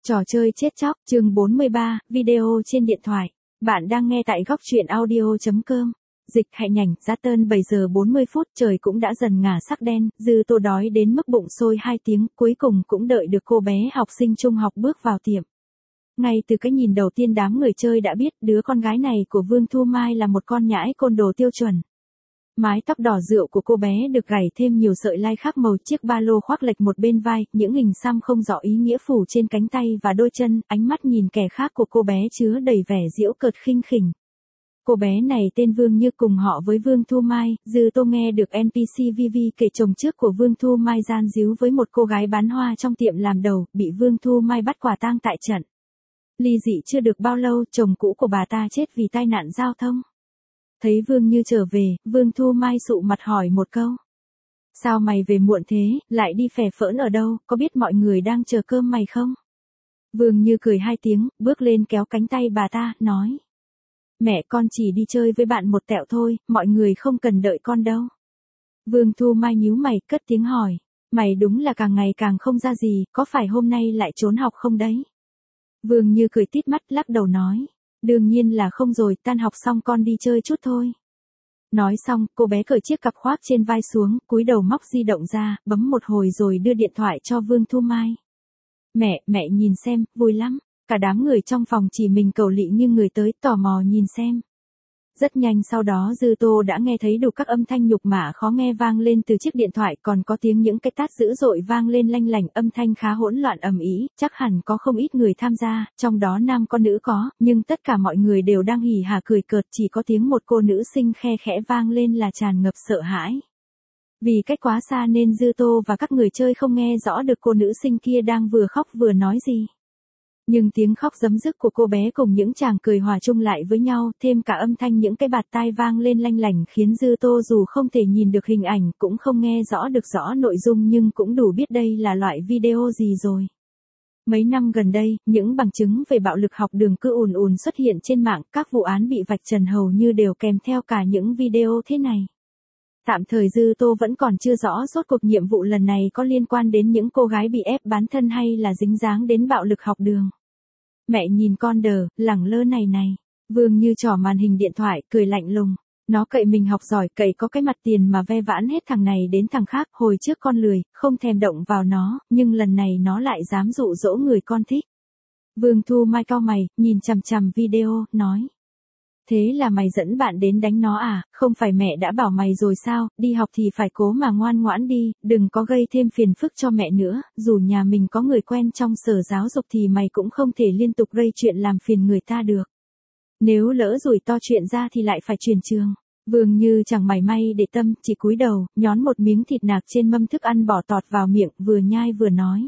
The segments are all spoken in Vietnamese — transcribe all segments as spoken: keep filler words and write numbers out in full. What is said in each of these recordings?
Trò chơi chết chóc, chương bốn mươi ba, video trên điện thoại. Bạn đang nghe tại góc truyện audio chấm com. Dịch hạnh nhảnh, giá tơn bảy giờ bốn mươi phút, trời cũng đã dần ngả sắc đen, Dư Tô đói đến mức bụng sôi hai tiếng, cuối cùng cũng đợi được cô bé học sinh trung học bước vào tiệm. Ngay từ cái nhìn đầu tiên đám người chơi đã biết đứa con gái này của Vương Thu Mai là một con nhãi côn đồ tiêu chuẩn. Mái tóc đỏ rượu của cô bé được gảy thêm nhiều sợi lai khác màu, chiếc ba lô khoác lệch một bên vai, những hình xăm không rõ ý nghĩa phủ trên cánh tay và đôi chân, ánh mắt nhìn kẻ khác của cô bé chứa đầy vẻ giễu cợt khinh khỉnh. Cô bé này tên Vương Như, cùng họ với Vương Thu Mai. Dư Tô nghe được en pê xê Vivi kể chồng trước của Vương Thu Mai gian díu với một cô gái bán hoa trong tiệm làm đầu, bị Vương Thu Mai bắt quả tang tại trận. Ly dị chưa được bao lâu, chồng cũ của bà ta chết vì tai nạn giao thông. Thấy Vương Như trở về, Vương Thu Mai sụ mặt hỏi một câu. Sao mày về muộn thế, lại đi phè phỡn ở đâu, có biết mọi người đang chờ cơm mày không? Vương Như cười hai tiếng, bước lên kéo cánh tay bà ta, nói. Mẹ, con chỉ đi chơi với bạn một tẹo thôi, mọi người không cần đợi con đâu. Vương Thu Mai nhíu mày, cất tiếng hỏi. Mày đúng là càng ngày càng không ra gì, có phải hôm nay lại trốn học không đấy? Vương Như cười tít mắt, lắc đầu nói. Đương nhiên là không rồi, tan học xong con đi chơi chút thôi. Nói xong, cô bé cởi chiếc cặp khoác trên vai xuống, cúi đầu móc di động ra, bấm một hồi rồi đưa điện thoại cho Vương Thu Mai. Mẹ, mẹ nhìn xem, vui lắm. Cả đám người trong phòng chỉ mình Cẩu Lị như người tới, tò mò nhìn xem. Rất nhanh sau đó Dư Tô đã nghe thấy đủ các âm thanh nhục mạ khó nghe vang lên từ chiếc điện thoại, còn có tiếng những cái tát dữ dội vang lên lanh lảnh, âm thanh khá hỗn loạn ầm ĩ, chắc hẳn có không ít người tham gia, trong đó nam có nữ có, nhưng tất cả mọi người đều đang hỉ hả cười cợt, chỉ có tiếng một cô nữ sinh khe khẽ vang lên là tràn ngập sợ hãi. Vì cách quá xa nên Dư Tô và các người chơi không nghe rõ được cô nữ sinh kia đang vừa khóc vừa nói gì. Nhưng tiếng khóc giấm dứt của cô bé cùng những chàng cười hòa chung lại với nhau, thêm cả âm thanh những cái bạt tai vang lên lanh lảnh khiến Dư Tô dù không thể nhìn được hình ảnh, cũng không nghe rõ được rõ nội dung nhưng cũng đủ biết đây là loại video gì rồi. Mấy năm gần đây, những bằng chứng về bạo lực học đường cứ ùn ùn xuất hiện trên mạng, các vụ án bị vạch trần hầu như đều kèm theo cả những video thế này. Tạm thời Dư Tô vẫn còn chưa rõ rốt cuộc nhiệm vụ lần này có liên quan đến những cô gái bị ép bán thân hay là dính dáng đến bạo lực học đường. Mẹ nhìn con đờ, lẳng lơ này này. Vương Như trỏ màn hình điện thoại, cười lạnh lùng. Nó cậy mình học giỏi, cậy có cái mặt tiền mà ve vãn hết thằng này đến thằng khác. Hồi trước con lười, không thèm động vào nó, nhưng lần này nó lại dám dụ dỗ người con thích. Vương Thu Mai cau mày, nhìn chằm chằm video, nói. Thế là mày dẫn bạn đến đánh nó à, không phải mẹ đã bảo mày rồi sao, đi học thì phải cố mà ngoan ngoãn đi, đừng có gây thêm phiền phức cho mẹ nữa, dù nhà mình có người quen trong sở giáo dục thì mày cũng không thể liên tục gây chuyện làm phiền người ta được. Nếu lỡ rủi to chuyện ra thì lại phải chuyển trường. Vương Như chẳng mảy may để tâm, chỉ cúi đầu, nhón một miếng thịt nạc trên mâm thức ăn bỏ tọt vào miệng, vừa nhai vừa nói.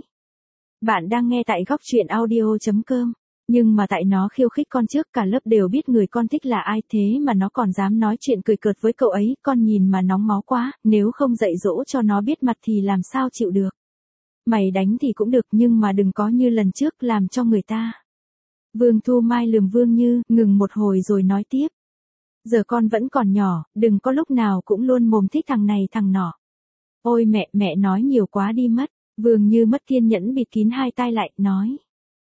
Bạn đang nghe tại góc truyện audio chấm com. Nhưng mà tại nó khiêu khích con trước, cả lớp đều biết người con thích là ai, thế mà nó còn dám nói chuyện cười cợt với cậu ấy, con nhìn mà nóng máu quá, nếu không dạy dỗ cho nó biết mặt thì làm sao chịu được. Mày đánh thì cũng được nhưng mà đừng có như lần trước làm cho người ta. Vương Thu Mai lườm Vương Như, ngừng một hồi rồi nói tiếp. Giờ con vẫn còn nhỏ, đừng có lúc nào cũng luôn mồm thích thằng này thằng nọ. Ôi mẹ, mẹ nói nhiều quá đi mất. Vương Như mất kiên nhẫn bịt kín hai tai lại, nói.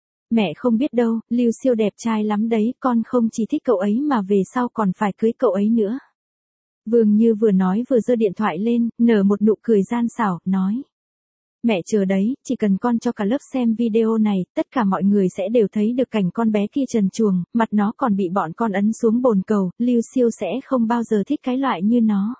Mẹ không biết đâu, Lưu Siêu đẹp trai lắm đấy, con không chỉ thích cậu ấy mà về sau còn phải cưới cậu ấy nữa. Vương Như vừa nói vừa giơ điện thoại lên, nở một nụ cười gian xảo, nói. Mẹ chờ đấy, chỉ cần con cho cả lớp xem video này, tất cả mọi người sẽ đều thấy được cảnh con bé kia trần truồng, mặt nó còn bị bọn con ấn xuống bồn cầu, Lưu Siêu sẽ không bao giờ thích cái loại như nó.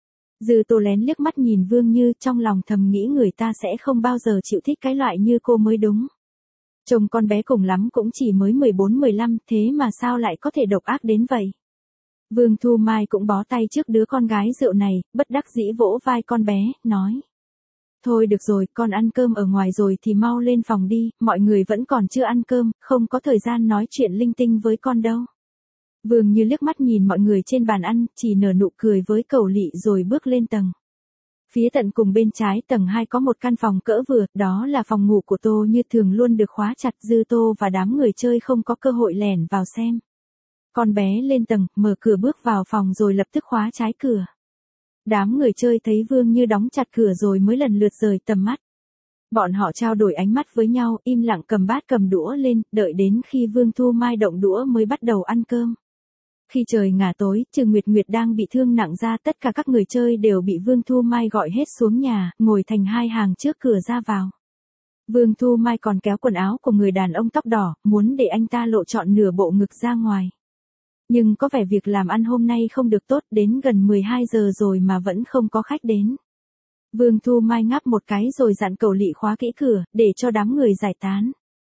Dư Tô lén liếc mắt nhìn Vương Như, trong lòng thầm nghĩ người ta sẽ không bao giờ chịu thích cái loại như cô mới đúng. Trông con bé cùng lắm cũng chỉ mới mười bốn mười lăm, thế mà sao lại có thể độc ác đến vậy? Vương Thu Mai cũng bó tay trước đứa con gái rượu này, bất đắc dĩ vỗ vai con bé, nói. Thôi được rồi, con ăn cơm ở ngoài rồi thì mau lên phòng đi, mọi người vẫn còn chưa ăn cơm, không có thời gian nói chuyện linh tinh với con đâu. Vương Như liếc mắt nhìn mọi người trên bàn ăn, chỉ nở nụ cười với Cẩu Lị rồi bước lên tầng. Phía tận cùng bên trái tầng hai có một căn phòng cỡ vừa, đó là phòng ngủ của Tô Như thường luôn được khóa chặt, Dư Tô và đám người chơi không có cơ hội lẻn vào xem. Con bé lên tầng, mở cửa bước vào phòng rồi lập tức khóa trái cửa. Đám người chơi thấy Vương Như đóng chặt cửa rồi mới lần lượt rời tầm mắt. Bọn họ trao đổi ánh mắt với nhau, im lặng cầm bát cầm đũa lên, đợi đến khi Vương Thu Mai động đũa mới bắt đầu ăn cơm. Khi trời ngả tối, trừ Nguyệt Nguyệt đang bị thương nặng ra, tất cả các người chơi đều bị Vương Thu Mai gọi hết xuống nhà, ngồi thành hai hàng trước cửa ra vào. Vương Thu Mai còn kéo quần áo của người đàn ông tóc đỏ, muốn để anh ta lộ trọn nửa bộ ngực ra ngoài. Nhưng có vẻ việc làm ăn hôm nay không được tốt, đến gần mười hai giờ rồi mà vẫn không có khách đến. Vương Thu Mai ngáp một cái rồi dặn Cẩu Lị khóa kỹ cửa, để cho đám người giải tán.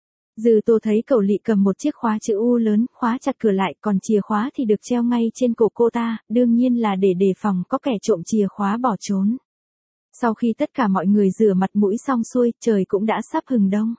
Dư Tô thấy Cẩu Lị cầm một chiếc khóa chữ U lớn, khóa chặt cửa lại, còn chìa khóa thì được treo ngay trên cổ cô ta, đương nhiên là để đề phòng có kẻ trộm chìa khóa bỏ trốn. Sau khi tất cả mọi người rửa mặt mũi xong xuôi, trời cũng đã sắp hừng đông.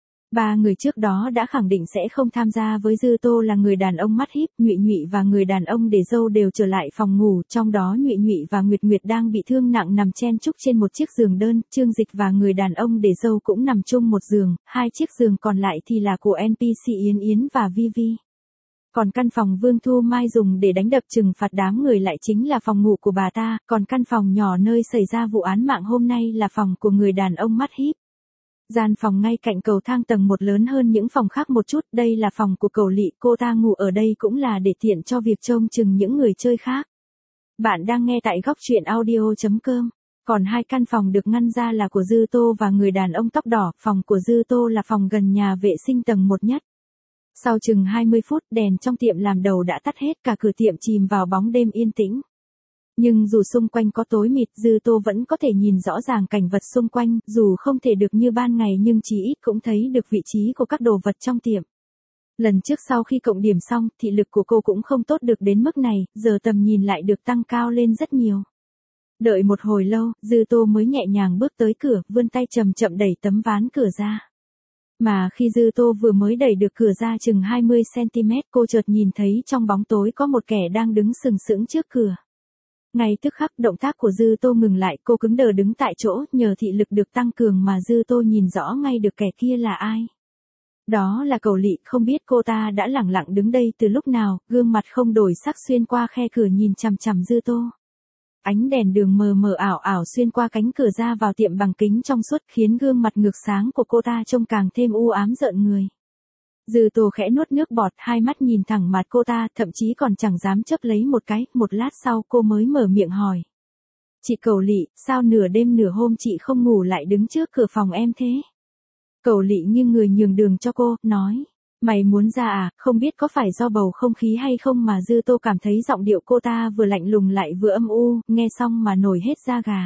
Ba người trước đó đã khẳng định sẽ không tham gia với Dư Tô là người đàn ông mắt híp, Nhụy Nhụy và người đàn ông để râu đều trở lại phòng ngủ, trong đó Nhụy Nhụy và Nguyệt Nguyệt đang bị thương nặng nằm chen chúc trên một chiếc giường đơn, Trương Dịch và người đàn ông để râu cũng nằm chung một giường, hai chiếc giường còn lại thì là của en pê xê Yến Yến và Vi Vi. Còn căn phòng Vương Thu Mai dùng để đánh đập trừng phạt đám người lại chính là phòng ngủ của bà ta, còn căn phòng nhỏ nơi xảy ra vụ án mạng hôm nay là phòng của người đàn ông mắt híp. Gian phòng ngay cạnh cầu thang tầng một lớn hơn những phòng khác một chút, đây là phòng của Cẩu Lị, cô ta ngủ ở đây cũng là để tiện cho việc trông chừng những người chơi khác. Bạn đang nghe tại góc truyện audio chấm com. Còn hai căn phòng được ngăn ra là của Dư Tô và người đàn ông tóc đỏ, phòng của Dư Tô là phòng gần nhà vệ sinh tầng một nhất. Sau chừng hai mươi phút, đèn trong tiệm làm đầu đã tắt hết, cả cửa tiệm chìm vào bóng đêm yên tĩnh. Nhưng dù xung quanh có tối mịt, Dư Tô vẫn có thể nhìn rõ ràng cảnh vật xung quanh, dù không thể được như ban ngày nhưng chỉ ít cũng thấy được vị trí của các đồ vật trong tiệm. Lần trước sau khi cộng điểm xong, thị lực của cô cũng không tốt được đến mức này, giờ tầm nhìn lại được tăng cao lên rất nhiều. Đợi một hồi lâu, Dư Tô mới nhẹ nhàng bước tới cửa, vươn tay chậm chậm đẩy tấm ván cửa ra. Mà khi Dư Tô vừa mới đẩy được cửa ra chừng hai mươi xăng-ti-mét, cô chợt nhìn thấy trong bóng tối có một kẻ đang đứng sừng sững trước cửa. Ngay tức khắc động tác của Dư Tô ngừng lại, cô cứng đờ đứng tại chỗ, nhờ thị lực được tăng cường mà Dư Tô nhìn rõ ngay được kẻ kia là ai. Đó là Cẩu Lị, không biết cô ta đã lẳng lặng đứng đây từ lúc nào, gương mặt không đổi sắc xuyên qua khe cửa nhìn chằm chằm Dư Tô. Ánh đèn đường mờ mờ ảo ảo xuyên qua cánh cửa ra vào tiệm bằng kính trong suốt khiến gương mặt ngược sáng của cô ta trông càng thêm u ám rợn người. Dư Tô khẽ nuốt nước bọt, hai mắt nhìn thẳng mặt cô ta, thậm chí còn chẳng dám chớp lấy một cái, một lát sau cô mới mở miệng hỏi. Chị Cẩu Lị, sao nửa đêm nửa hôm chị không ngủ lại đứng trước cửa phòng em thế? Cẩu Lị nghiêng người nhường đường cho cô, nói. Mày muốn ra à, không biết có phải do bầu không khí hay không mà Dư Tô cảm thấy giọng điệu cô ta vừa lạnh lùng lại vừa âm u, nghe xong mà nổi hết da gà.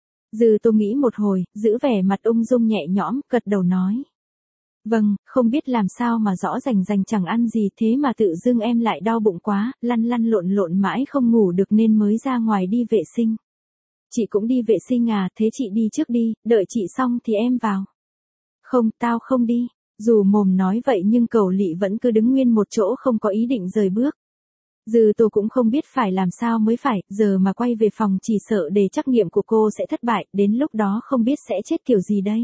Dư Tô nghĩ một hồi, giữ vẻ mặt ung dung nhẹ nhõm, gật đầu nói. Vâng, không biết làm sao mà rõ rành rành chẳng ăn gì thế mà tự dưng em lại đau bụng quá, lăn lăn lộn lộn mãi không ngủ được nên mới ra ngoài đi vệ sinh. Chị cũng đi vệ sinh à, thế chị đi trước đi, đợi chị xong thì em vào. Không, tao không đi. Dù mồm nói vậy nhưng Cẩu Lị vẫn cứ đứng nguyên một chỗ không có ý định rời bước. Dư Tô cũng không biết phải làm sao mới phải, giờ mà quay về phòng chỉ sợ đề trắc nghiệm của cô sẽ thất bại, đến lúc đó không biết sẽ chết kiểu gì đây.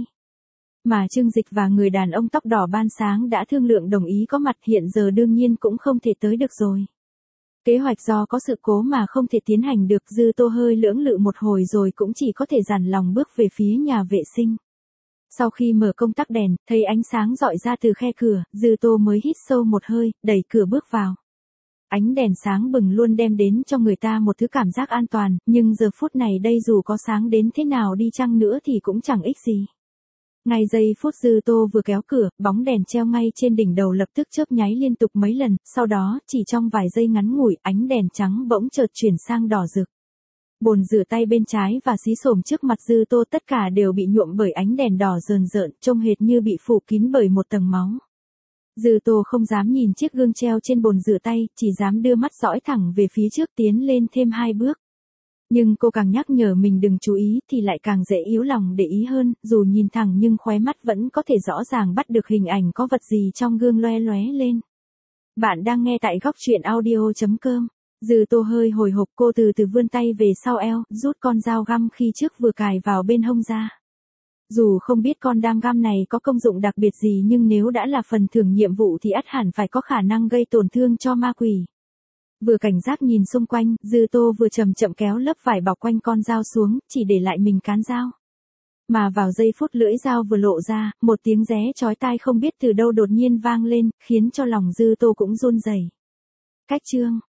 Mà Trương Dịch và người đàn ông tóc đỏ ban sáng đã thương lượng đồng ý có mặt, hiện giờ đương nhiên cũng không thể tới được rồi. Kế hoạch do có sự cố mà không thể tiến hành được, Dư Tô hơi lưỡng lự một hồi rồi cũng chỉ có thể dằn lòng bước về phía nhà vệ sinh. Sau khi mở công tắc đèn, thấy ánh sáng rọi ra từ khe cửa, Dư Tô mới hít sâu một hơi, đẩy cửa bước vào. Ánh đèn sáng bừng luôn đem đến cho người ta một thứ cảm giác an toàn, nhưng giờ phút này đây dù có sáng đến thế nào đi chăng nữa thì cũng chẳng ích gì. Ngay giây phút Dư Tô vừa kéo cửa, bóng đèn treo ngay trên đỉnh đầu lập tức chớp nháy liên tục mấy lần, sau đó, chỉ trong vài giây ngắn ngủi, ánh đèn trắng bỗng chợt chuyển sang đỏ rực. Bồn rửa tay bên trái và xí xổm trước mặt Dư Tô tất cả đều bị nhuộm bởi ánh đèn đỏ rờn rợn, trông hệt như bị phủ kín bởi một tầng máu. Dư Tô không dám nhìn chiếc gương treo trên bồn rửa tay, chỉ dám đưa mắt dõi thẳng về phía trước tiến lên thêm hai bước. Nhưng cô càng nhắc nhở mình đừng chú ý thì lại càng dễ yếu lòng để ý hơn, dù nhìn thẳng nhưng khóe mắt vẫn có thể rõ ràng bắt được hình ảnh có vật gì trong gương loe loé lên. Bạn đang nghe tại góc truyện audio chấm com. Dư Tô hơi hồi hộp, cô từ từ vươn tay về sau eo, rút con dao găm khi trước vừa cài vào bên hông ra. Dù không biết con đam găm này có công dụng đặc biệt gì nhưng nếu đã là phần thưởng nhiệm vụ thì ắt hẳn phải có khả năng gây tổn thương cho ma quỷ. Vừa cảnh giác nhìn xung quanh, Dư Tô vừa chậm chậm kéo lớp vải bọc quanh con dao xuống, chỉ để lại mình cán dao. Mà vào giây phút lưỡi dao vừa lộ ra, một tiếng ré chói tai không biết từ đâu đột nhiên vang lên, khiến cho lòng Dư Tô cũng run rẩy. Cách chương